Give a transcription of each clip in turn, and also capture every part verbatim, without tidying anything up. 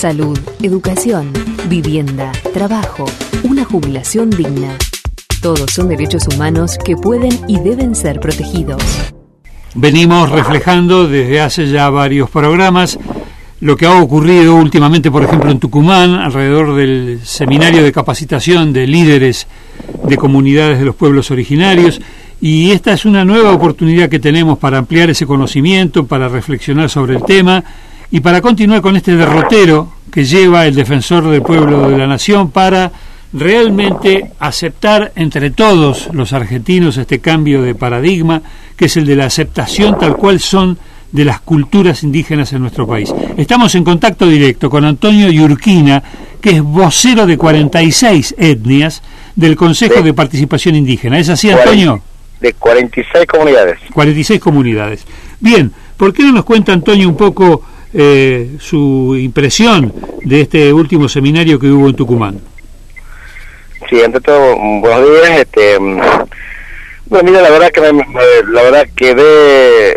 Salud, educación, vivienda, trabajo, una jubilación digna. Todos son derechos humanos que pueden y deben ser protegidos. Venimos reflejando desde hace ya varios programas lo que ha ocurrido últimamente, por ejemplo, en Tucumán, alrededor del seminario de capacitación de líderes de comunidades de los pueblos originarios, y esta es una nueva oportunidad que tenemos para ampliar ese conocimiento, para reflexionar sobre el tema y para continuar con este derrotero que lleva el defensor del pueblo de la nación para realmente aceptar entre todos los argentinos este cambio de paradigma, que es el de la aceptación tal cual son de las culturas indígenas en nuestro país. Estamos en contacto directo con Antonio Yurquina, que es vocero de cuarenta y seis etnias del Consejo de, de Participación Indígena. ¿Es así, Antonio? De cuarenta y seis comunidades. cuarenta y seis comunidades. Bien, ¿por qué no nos cuenta, Antonio, un poco eh, su impresión de este último seminario que hubo en Tucumán? Sí, ante todo, buenos días. Este, bueno, mira, la verdad que me, la verdad quedé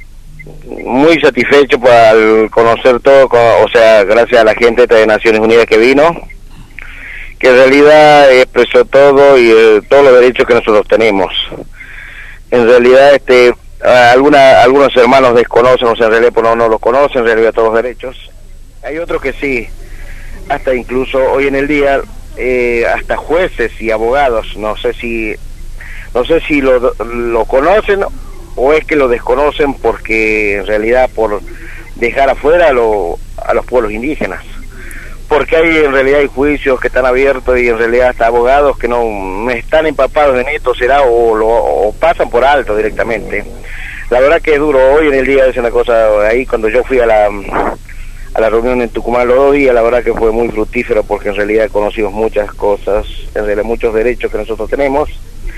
muy satisfecho al conocer todo, o sea, gracias a la gente de Naciones Unidas que vino, que en realidad expresó todo y eh, todos los derechos que nosotros tenemos. En realidad, este, alguna, algunos hermanos desconocen, o sea, en realidad no, no lo conocen, en realidad todos los derechos. Hay otros que sí, hasta incluso hoy en el día, eh, hasta jueces y abogados, no sé si, no sé si lo, lo conocen o es que lo desconocen porque en realidad por dejar afuera a, lo, a los pueblos indígenas, porque hay en realidad hay juicios que están abiertos y en realidad hasta abogados que no, no están empapados en esto, será o lo o pasan por alto directamente. La verdad que es duro. Hoy en el día es una cosa, ahí cuando yo fui a la a la reunión en Tucumán los dos días, la verdad que fue muy fructífero porque en realidad conocimos muchas cosas, en realidad muchos derechos que nosotros tenemos,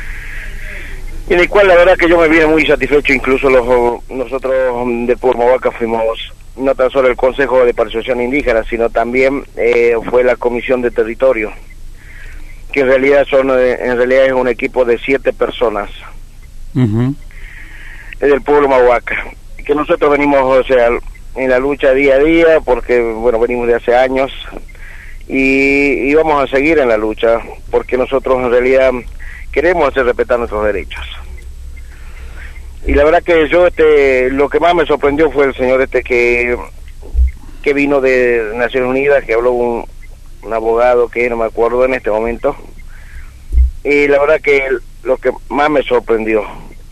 en el cual la verdad que yo me vine muy satisfecho. Incluso los nosotros del pueblo Movaca fuimos no tan solo el Consejo de Participación Indígena, sino también eh, fue la Comisión de Territorio, que en realidad son eh, en realidad es un equipo de siete personas uh-huh. del pueblo Movaca, que nosotros venimos, o sea, en la lucha día a día, porque bueno, venimos de hace años y, y vamos a seguir en la lucha, porque nosotros en realidad queremos hacer respetar nuestros derechos. Y la verdad que yo, este, lo que más me sorprendió fue el señor este que que vino de Naciones Unidas, que habló un, un abogado que no me acuerdo en este momento, y la verdad que lo que más me sorprendió,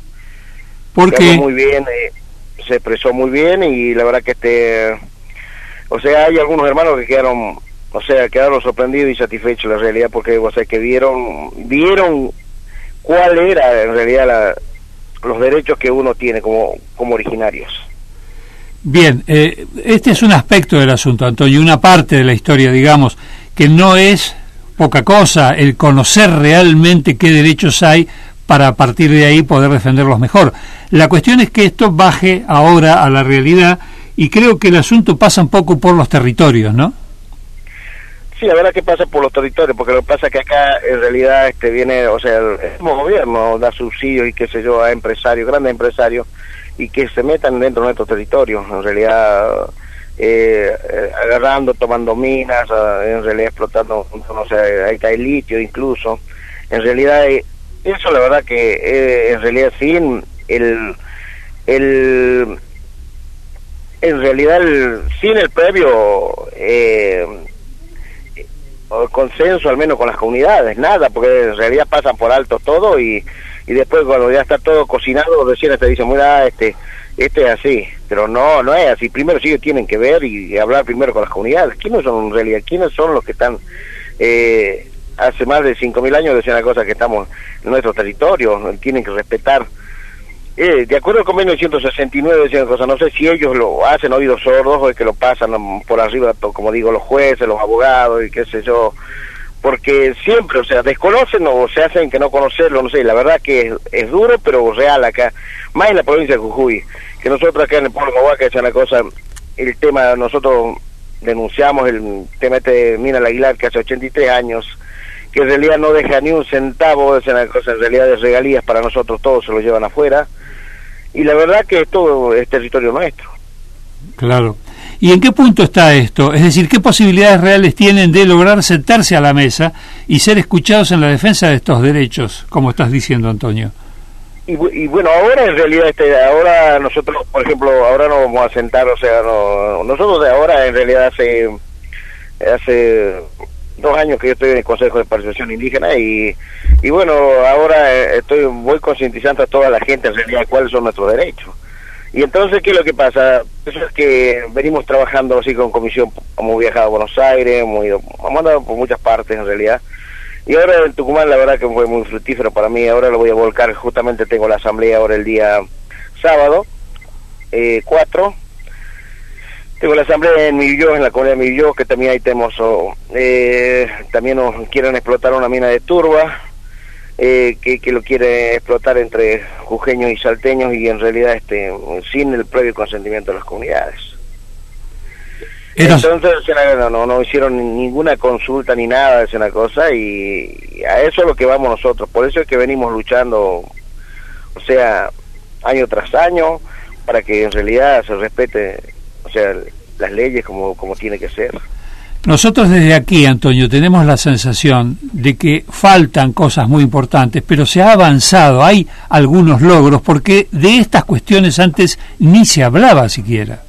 porque muy bien, eh, se expresó muy bien, y la verdad que este, o sea, hay algunos hermanos que quedaron, o sea, quedaron sorprendidos y satisfechos la realidad, porque, o sea, que vieron, vieron cuál era en realidad la los derechos que uno tiene como, como originarios. Bien, eh, este es un aspecto del asunto, Antonio, una parte de la historia, digamos, que no es poca cosa el conocer realmente qué derechos hay para a partir de ahí poder defenderlos mejor. La cuestión es que esto baje ahora a la realidad, y creo que el asunto pasa un poco por los territorios, ¿no? Sí, la verdad que pasa por los territorios, porque lo que pasa es que acá en realidad este viene, o sea, el, el mismo gobierno da subsidios y qué sé yo a empresarios, grandes empresarios, y que se metan dentro de nuestros territorios, en realidad eh, eh, agarrando, tomando minas, eh, en realidad explotando, no sé, ahí hay litio incluso. En realidad eh, eso la verdad que eh, en realidad sin el el en realidad el, sin el previo eh, o el consenso al menos con las comunidades, nada, porque en realidad pasan por alto todo y, y después cuando ya está todo cocinado recién te dicen, mira, este este es así, pero no, no es así. Primero sí tienen que ver y, y hablar primero con las comunidades. ¿Quiénes son en realidad? ¿Quiénes son los que están eh, hace más de cinco mil años decían la cosa que estamos en nuestro territorio, tienen que respetar? Eh, de acuerdo al convenio ciento sesenta y nueve decían cosas, no sé si ellos lo hacen oídos sordos o es que lo pasan por arriba, como digo, los jueces, los abogados y qué sé yo, porque siempre, o sea, desconocen o se hacen que no conocerlo, no sé. La verdad que es, es duro, pero real acá, más en la provincia de Jujuy, que nosotros acá en el pueblo de Movaca, es una cosa, el tema, nosotros denunciamos el tema este de Mina Aguilar, que hace ochenta y tres años, que en realidad no deja ni un centavo, es una cosa en realidad de regalías para nosotros, todos se lo llevan afuera, y la verdad que todo es territorio nuestro. Claro. ¿Y en qué punto está esto? Es decir, ¿qué posibilidades reales tienen de lograr sentarse a la mesa y ser escuchados en la defensa de estos derechos, como estás diciendo, Antonio? Y, y bueno, ahora en realidad, este, ahora nosotros, por ejemplo, ahora nos vamos a sentar, o sea, no, nosotros de ahora en realidad hace, hace dos años que yo estoy en el Consejo de Participación Indígena y, y bueno, ahora estoy voy concientizando a toda la gente en realidad cuáles son nuestros derechos. Y entonces, ¿qué es lo que pasa? Eso es que venimos trabajando así con comisión, hemos viajado a Buenos Aires, hemos ido, hemos andado por muchas partes en realidad. Y ahora en Tucumán la verdad que fue muy fructífero para mí, ahora lo voy a volcar, justamente tengo la asamblea ahora el día sábado, eh, cuatro, tengo la asamblea en Milló, en la comunidad de Milló, que también ahí tenemos, oh, eh, también nos quieren explotar una mina de turba, eh, que, que lo quiere explotar entre jujeños y salteños y en realidad este sin el previo consentimiento de las comunidades. Entonces no, no, no hicieron ninguna consulta ni nada, es una cosa, y a eso es lo que vamos nosotros, por eso es que venimos luchando, o sea, año tras año, para que en realidad se respete, o sea, las leyes como, como tiene que ser. Nosotros desde aquí, Antonio, tenemos la sensación de que faltan cosas muy importantes, pero se ha avanzado, hay algunos logros, porque de estas cuestiones antes ni se hablaba siquiera.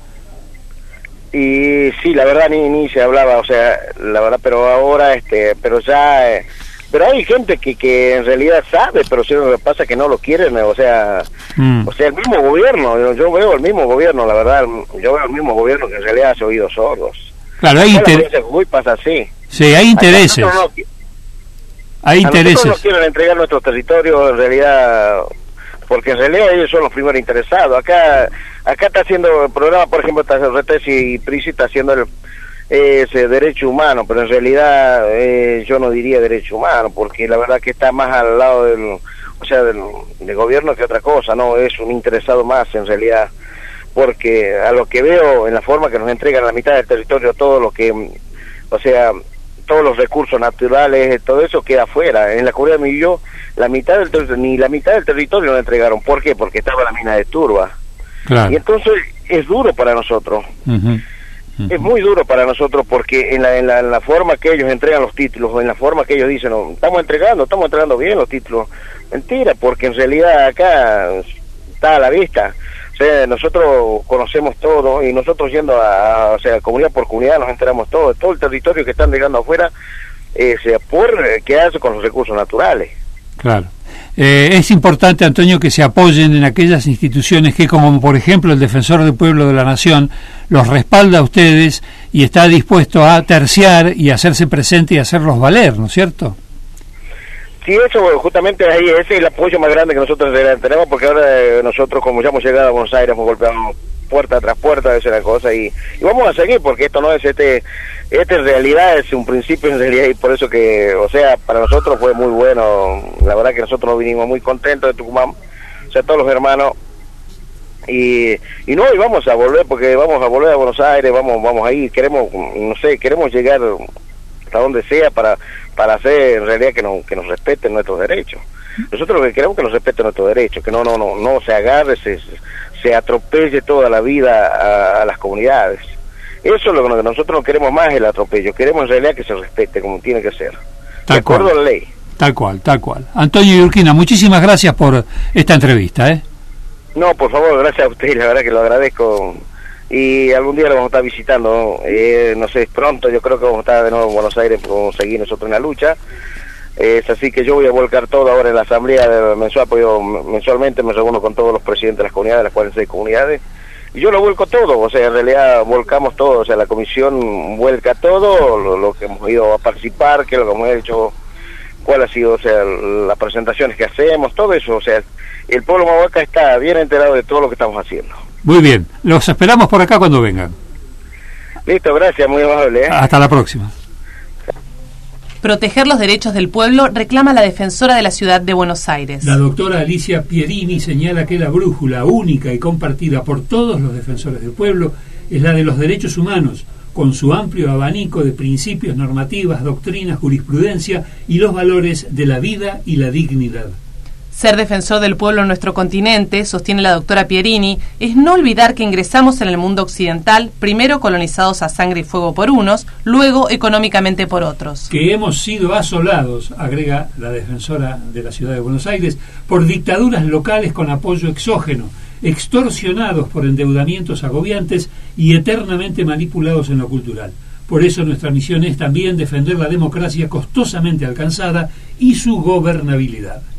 Y sí, la verdad ni ni se hablaba, o sea, la verdad, pero ahora, este, pero ya, eh, pero hay gente que que en realidad sabe, pero si lo que pasa es que no lo quieren, o sea, mm. o sea, el mismo gobierno, yo, yo veo el mismo gobierno, la verdad, yo veo el mismo gobierno que en realidad hace oídos sordos. Claro, hay intereses. Jujuy pasa así. Sí, hay intereses. No, hay intereses. Nosotros nos quieren entregar nuestros territorios, en realidad, porque en realidad ellos son los primeros interesados. Acá acá está haciendo el programa, por ejemplo, está R T S y Prisi está haciendo el, ese derecho humano, pero en realidad eh, yo no diría derecho humano, porque la verdad que está más al lado del, o sea, del, del gobierno que otra cosa, no es un interesado más en realidad, porque a lo que veo en la forma que nos entregan la mitad del territorio, todo lo que, o sea, todos los recursos naturales, todo eso queda afuera. En la comunidad de Milló, la mitad del territorio, ni la mitad del territorio nos entregaron. ¿Por qué? Porque estaba la mina de turba. Claro. Y entonces es duro para nosotros. Uh-huh. Uh-huh. Es muy duro para nosotros porque en la, en, la, en la forma que ellos entregan los títulos, o en la forma que ellos dicen, no, estamos entregando, estamos entregando bien los títulos. Mentira, porque en realidad acá está a la vista. O sea, nosotros conocemos todo y nosotros yendo a, a o sea, comunidad por comunidad nos enteramos todo, todo el territorio que están llegando afuera, eh, sea por eh, qué hace con los recursos naturales. Claro. Eh, es importante, Antonio, que se apoyen en aquellas instituciones que, como por ejemplo el Defensor del Pueblo de la Nación, los respalda a ustedes y está dispuesto a terciar y hacerse presente y hacerlos valer, ¿no es cierto? Sí, eso justamente ahí, ese es el apoyo más grande que nosotros tenemos, porque ahora eh, nosotros, como ya hemos llegado a Buenos Aires, hemos golpeado puerta tras puerta, esa es la cosa, y, y vamos a seguir, porque esto no es, este, este en realidad es un principio en realidad, y por eso que, o sea, para nosotros fue muy bueno, la verdad que nosotros nos vinimos muy contentos de Tucumán, o sea, todos los hermanos, y, y no, y vamos a volver, porque vamos a volver a Buenos Aires, vamos, vamos ahí, queremos, no sé, queremos llegar hasta donde sea para para hacer en realidad que nos que nos respeten nuestros derechos. Nosotros lo que queremos que nos respeten nuestros derechos, que no no no no se agarre, se, se atropelle toda la vida a, a las comunidades. Eso es lo que nosotros no queremos más, el atropello, queremos en realidad que se respete como tiene que ser, de acuerdo a la ley. Tal cual, tal cual. Antonio Iurquina, muchísimas gracias por esta entrevista, ¿eh? No, por favor, gracias a usted, la verdad que lo agradezco. Y algún día lo vamos a estar visitando, ¿no? Eh, no sé, pronto yo creo que vamos a estar de nuevo en Buenos Aires por seguir nosotros en la lucha. Eh, es así que yo voy a volcar todo ahora en la asamblea mensual, porque yo mensualmente me reúno con todos los presidentes de las comunidades, las cuarenta y seis comunidades, y yo lo vuelco todo, o sea, en realidad volcamos todo, o sea, la comisión vuelca todo, lo, lo que hemos ido a participar, qué es lo que hemos hecho, cuál ha sido, o sea, las presentaciones que hacemos, todo eso, o sea, el pueblo mahuaca está bien enterado de todo lo que estamos haciendo. Muy bien, los esperamos por acá cuando vengan. Listo, gracias, muy amable, ¿eh? Hasta la próxima. Proteger los derechos del pueblo reclama la defensora de la ciudad de Buenos Aires. La doctora Alicia Pierini señala que la brújula única y compartida por todos los defensores del pueblo es la de los derechos humanos, con su amplio abanico de principios, normativas, doctrinas, jurisprudencia y los valores de la vida y la dignidad. Ser defensor del pueblo en nuestro continente, sostiene la doctora Pierini, es no olvidar que ingresamos en el mundo occidental, primero colonizados a sangre y fuego por unos, luego económicamente por otros. Que hemos sido asolados, agrega la defensora de la ciudad de Buenos Aires, por dictaduras locales con apoyo exógeno, extorsionados por endeudamientos agobiantes y eternamente manipulados en lo cultural. Por eso nuestra misión es también defender la democracia costosamente alcanzada y su gobernabilidad.